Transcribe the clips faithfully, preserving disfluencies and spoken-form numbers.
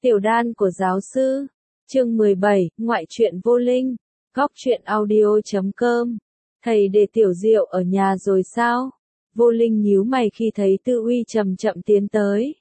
Tiểu đan của giáo sư. Chương mười bảy, ngoại truyện vô linh. Góc truyện audio chấm com. Thầy để Tiểu Diệu ở nhà rồi sao? Vô linh nhíu mày khi thấy Tư Uy chậm chậm tiến tới.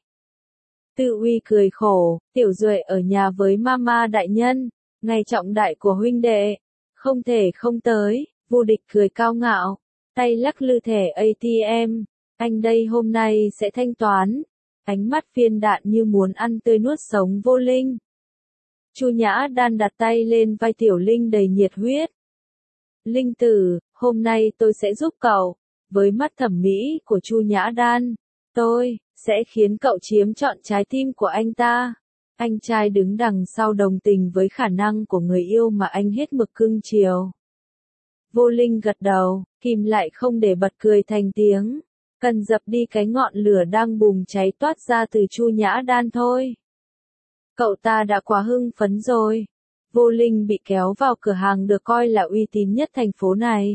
Tư Uy cười khổ, Tiểu Duệ ở nhà với mama đại nhân, ngày trọng đại của huynh đệ, không thể không tới. Vô địch cười cao ngạo, tay lắc lư thẻ a tê em, anh đây hôm nay sẽ thanh toán. Ánh mắt viên đạn như muốn ăn tươi nuốt sống Vô Linh. Chu Nhã Đan đặt tay lên vai Tiểu Linh đầy nhiệt huyết. Linh tử, hôm nay tôi sẽ giúp cậu. Với mắt thẩm mỹ của Chu Nhã Đan, tôi sẽ khiến cậu chiếm trọn trái tim của anh ta. Anh trai đứng đằng sau đồng tình với khả năng của người yêu mà anh hết mực cưng chiều. Vô Linh gật đầu, kìm lại không để bật cười thành tiếng. Cần dập đi cái ngọn lửa đang bùng cháy toát ra từ Chu Nhã Đan thôi. Cậu ta đã quá hưng phấn rồi. Vô Linh bị kéo vào cửa hàng được coi là uy tín nhất thành phố này.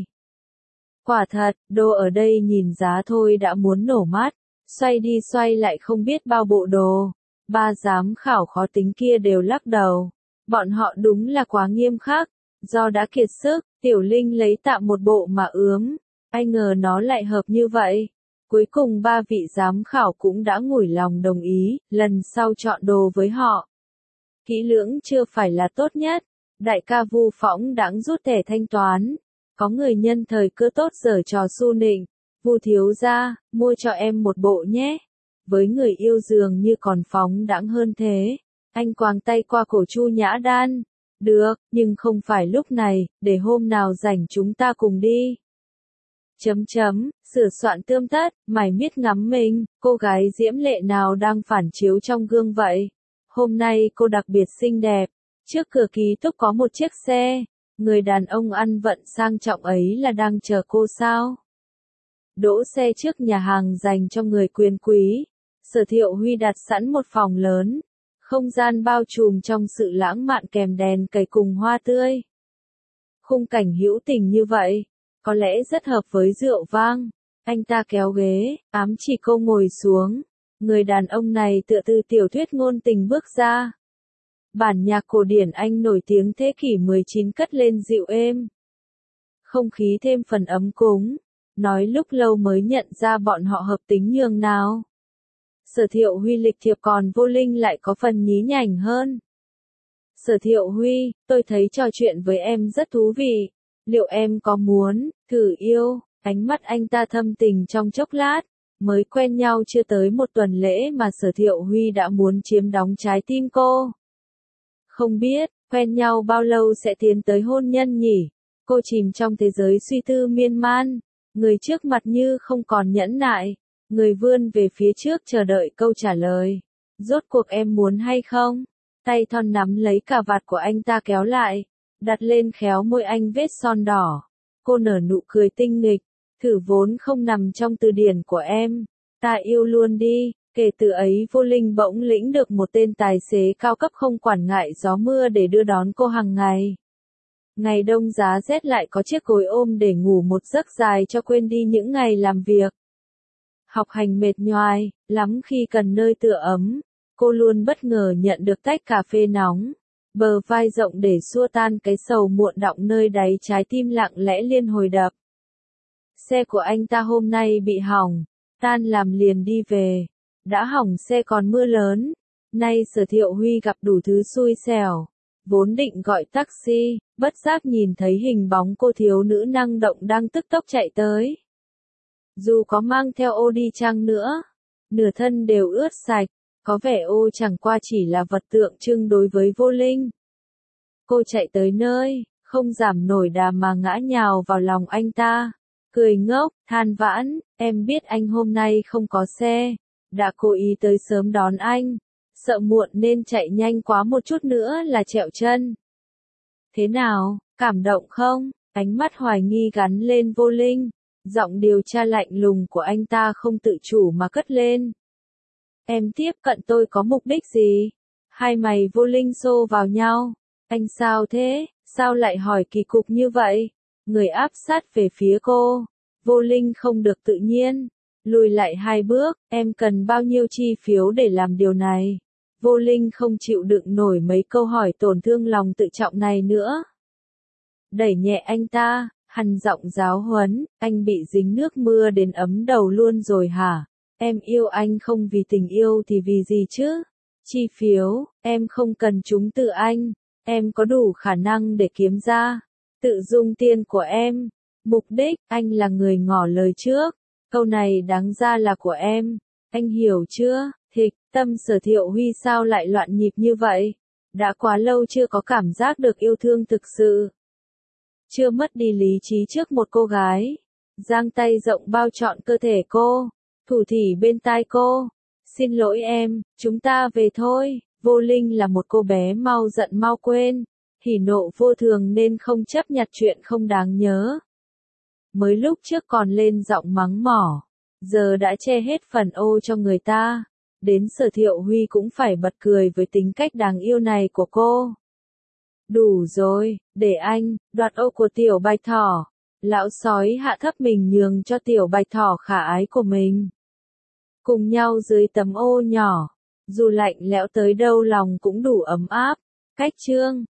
Quả thật, đồ ở đây nhìn giá thôi đã muốn nổ mắt, xoay đi xoay lại không biết bao bộ đồ. Ba giám khảo khó tính kia đều lắc đầu. Bọn họ đúng là quá nghiêm khắc. Do đã kiệt sức, Tiểu Linh lấy tạm một bộ mà ướm. Ai ngờ nó lại hợp như vậy. Cuối cùng ba vị giám khảo cũng đã ngủi lòng đồng ý, lần sau chọn đồ với họ. Kỹ lưỡng chưa phải là tốt nhất. Đại ca Vu Phõng đãng rút thẻ thanh toán. Có người nhân thời cơ tốt giở trò su nịnh. Vu thiếu gia, mua cho em một bộ nhé. Với người yêu dường như còn phóng đãng hơn thế. Anh quàng tay qua cổ Chu Nhã Đan. Được, nhưng không phải lúc này, để hôm nào rảnh chúng ta cùng đi. Chấm chấm, sửa soạn tươm tất, mải miết ngắm mình, cô gái diễm lệ nào đang phản chiếu trong gương vậy. Hôm nay cô đặc biệt xinh đẹp. Trước cửa ký túc có một chiếc xe. Người đàn ông ăn vận sang trọng ấy là đang chờ cô sao? Đỗ xe trước nhà hàng dành cho người quyền quý. Sở Thiệu Huy đặt sẵn một phòng lớn. Không gian bao trùm trong sự lãng mạn kèm đèn cầy cùng hoa tươi. Khung cảnh hữu tình như vậy, có lẽ rất hợp với rượu vang. Anh ta kéo ghế, ám chỉ cô ngồi xuống. Người đàn ông này tựa từ tiểu thuyết ngôn tình bước ra. Bản nhạc cổ điển Anh nổi tiếng thế kỷ mười chín cất lên dịu êm. Không khí thêm phần ấm cúng. Nói lúc lâu mới nhận ra bọn họ hợp tính nhường nào. Sở Thiệu Huy lịch thiệp còn Vô Linh lại có phần nhí nhảnh hơn. Sở Thiệu Huy, tôi thấy trò chuyện với em rất thú vị. Liệu em có muốn thử yêu? Ánh mắt anh ta thâm tình trong chốc lát. Mới quen nhau chưa tới một tuần lễ mà Sở Thiệu Huy đã muốn chiếm đóng trái tim cô. Không biết, quen nhau bao lâu sẽ tiến tới hôn nhân nhỉ? Cô chìm trong thế giới suy tư miên man. Người trước mặt như không còn nhẫn nại. Người vươn về phía trước chờ đợi câu trả lời. Rốt cuộc em muốn hay không? Tay thon nắm lấy cà vạt của anh ta kéo lại. Đặt lên khéo môi anh vết son đỏ. Cô nở nụ cười tinh nghịch. Thử vốn không nằm trong từ điển của em. Ta yêu luôn đi. Kể từ ấy Vô Linh bỗng lĩnh được một tên tài xế cao cấp không quản ngại gió mưa để đưa đón cô hàng ngày. Ngày đông giá rét lại có chiếc gối ôm để ngủ một giấc dài cho quên đi những ngày làm việc. Học hành mệt nhoài, lắm khi cần nơi tựa ấm. Cô luôn bất ngờ nhận được tách cà phê nóng. Bờ vai rộng để xua tan cái sầu muộn đọng nơi đáy trái tim lặng lẽ liên hồi đập. Xe của anh ta hôm nay bị hỏng. Tan làm liền đi về. Đã hỏng xe còn mưa lớn. Nay Sở Thiệu Huy gặp đủ thứ xui xẻo. Vốn định gọi taxi, bất giác nhìn thấy hình bóng cô thiếu nữ năng động đang tức tốc chạy tới. Dù có mang theo ô đi chăng nữa, nửa thân đều ướt sạch, có vẻ ô chẳng qua chỉ là vật tượng trưng đối với Vô Linh. Cô chạy tới nơi, không giảm nổi đà mà ngã nhào vào lòng anh ta, cười ngốc, than vãn, em biết anh hôm nay không có xe, đã cố ý tới sớm đón anh, sợ muộn nên chạy nhanh quá một chút nữa là trẹo chân. Thế nào, cảm động không? Ánh mắt hoài nghi gắn lên Vô Linh. Giọng điều tra lạnh lùng của anh ta không tự chủ mà cất lên. Em tiếp cận tôi có mục đích gì? Hai mày Vô Linh xô vào nhau. Anh sao thế? Sao lại hỏi kỳ cục như vậy? Người áp sát về phía cô. Vô Linh không được tự nhiên. Lùi lại hai bước, em cần bao nhiêu chi phiếu để làm điều này? Vô Linh không chịu đựng nổi mấy câu hỏi tổn thương lòng tự trọng này nữa. Đẩy nhẹ anh ta, hằn giọng giáo huấn, anh bị dính nước mưa đến ấm đầu luôn rồi hả? Em yêu anh không vì tình yêu thì vì gì chứ? Chi phiếu, em không cần chúng từ anh, em có đủ khả năng để kiếm ra. Tự dung tiền của em. Mục đích, anh là người ngỏ lời trước. Câu này đáng ra là của em. Anh hiểu chưa? Thịch, tâm Sở Thiệu Huy sao lại loạn nhịp như vậy? Đã quá lâu chưa có cảm giác được yêu thương thực sự. Chưa mất đi lý trí trước một cô gái. Giang tay rộng bao trọn cơ thể cô. Thủ thỉ bên tai cô. Xin lỗi em, chúng ta về thôi. Vô Linh là một cô bé mau giận mau quên. Hỉ nộ vô thường nên không chấp nhặt chuyện không đáng nhớ. Mới lúc trước còn lên giọng mắng mỏ. Giờ đã che hết phần ô cho người ta. Đến Sở Thiệu Huy cũng phải bật cười với tính cách đáng yêu này của cô. Đủ rồi, để anh, đoạt ô của tiểu bạch thỏ. Lão sói hạ thấp mình nhường cho tiểu bạch thỏ khả ái của mình. Cùng nhau dưới tấm ô nhỏ. Dù lạnh lẽo tới đâu lòng cũng đủ ấm áp. Cách chương